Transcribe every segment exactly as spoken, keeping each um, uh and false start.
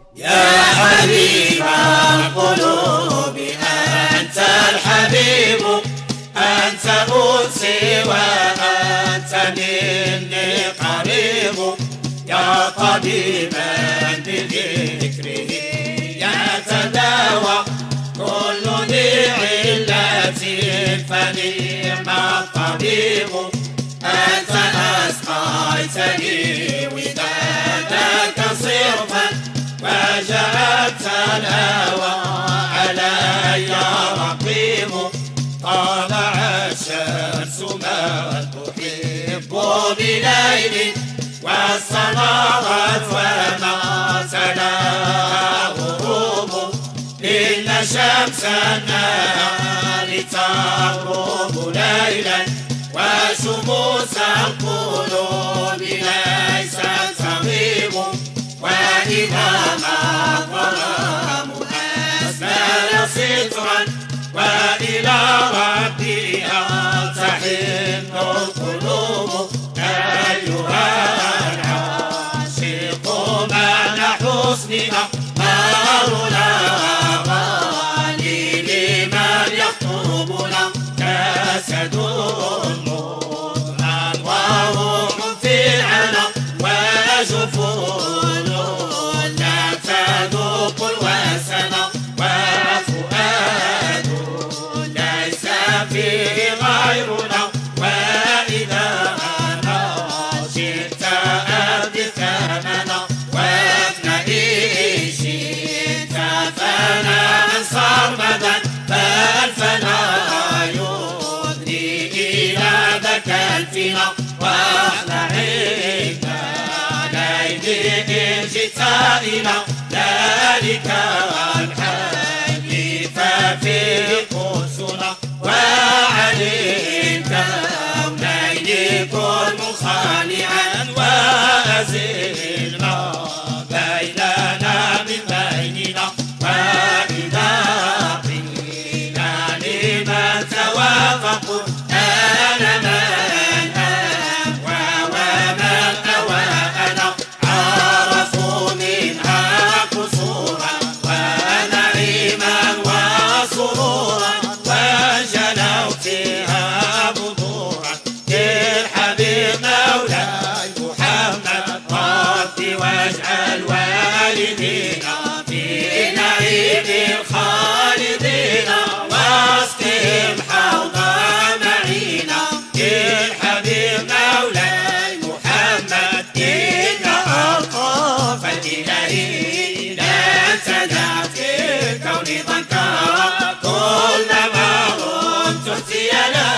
يا حبيب القلوب أنت الحبيب، أنت أنسي وأنت مني قريب، يا طبيبا بذكره يتداوى كل ذي علة فنعم الطبيب. أنت أسقيتني ودادك صرفا وجعلت الهوى علي رقيب، طالع الشمس ما تحب بليل والسماوات وما تلاها غروب، إن شمس النهار تغرب ليلا وشموس القلوب ليست تغيب، وإذا ما الظلام أسفل سترا وإلى ربها تحن القلوب. أيها العاشق معنى حسننا نارنا غالي لمن يخطبنا، جسد مضمن وروح في العنا وجفون لا تذوق الوسن، وفؤاد ليس فيه غيرنا، وإذا أنا جئت أبدي ثمنا، وافنئي شئت فانا من صرمدا، فالفنا يدني إلى ذاك الفنا، واخلعيك ليلي إن جئت إلى ذلك الحي ففيه قدسنا، وعليك ليلي كن مخالعا وأزل ما بيننا من بيننا، وإذا قيل لمن توافقوا أنا من أهوى ومن أوى أنا، عرفوا منها قصورا ونعيما وسرورا، وجنوا فيها بذورا للحبيب مولاي محمد، ربي واجعل والدينا في نعيم الخالدين، واسقهم حوض معينا للحبيب مولاي محمد. إن ألطاف الإله لا تدع في الكون ضنكارا، كلما رمت اغتيالا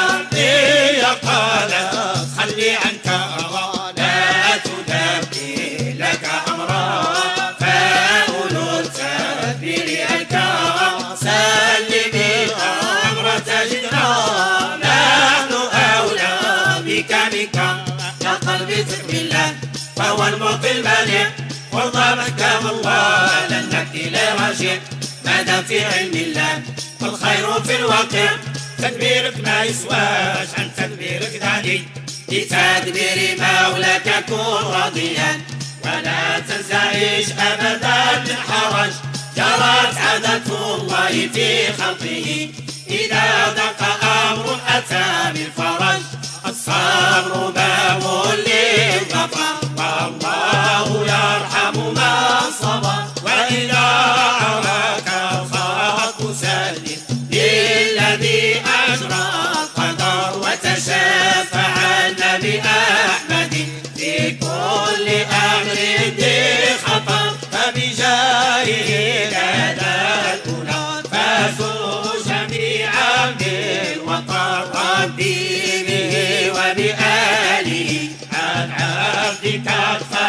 قالت خلي عنك لا تدبر لك أمرا، فأولو التدبير أنكارا، سلم الأمر تجدنا، نحن أولى بك منك، يا قلبي ثق بالله فهو المعطي المانع، وارضى محكم الله لن نكفي لرجع، ما دام في علم الله فالخير في الواقع، تدبيرك ما يسواش عن تدبيرك دعني، لتدبير مولاك كن راضيا، ولا تنزعج ابدا من حرج، جرت عادة الله في خلقه، اذا ضاق امر اتى بالفرج، الصبر باب للظفر، والله يرحم من صبر، واذا عراك الخلق سلم للذي أجرى القدر، وتشافعنا بأحمد في كل أمر ذي خطر، فبجاهه لدى الأولى فازوا جميعا بالوقار، ربي به وبآله عن عبدك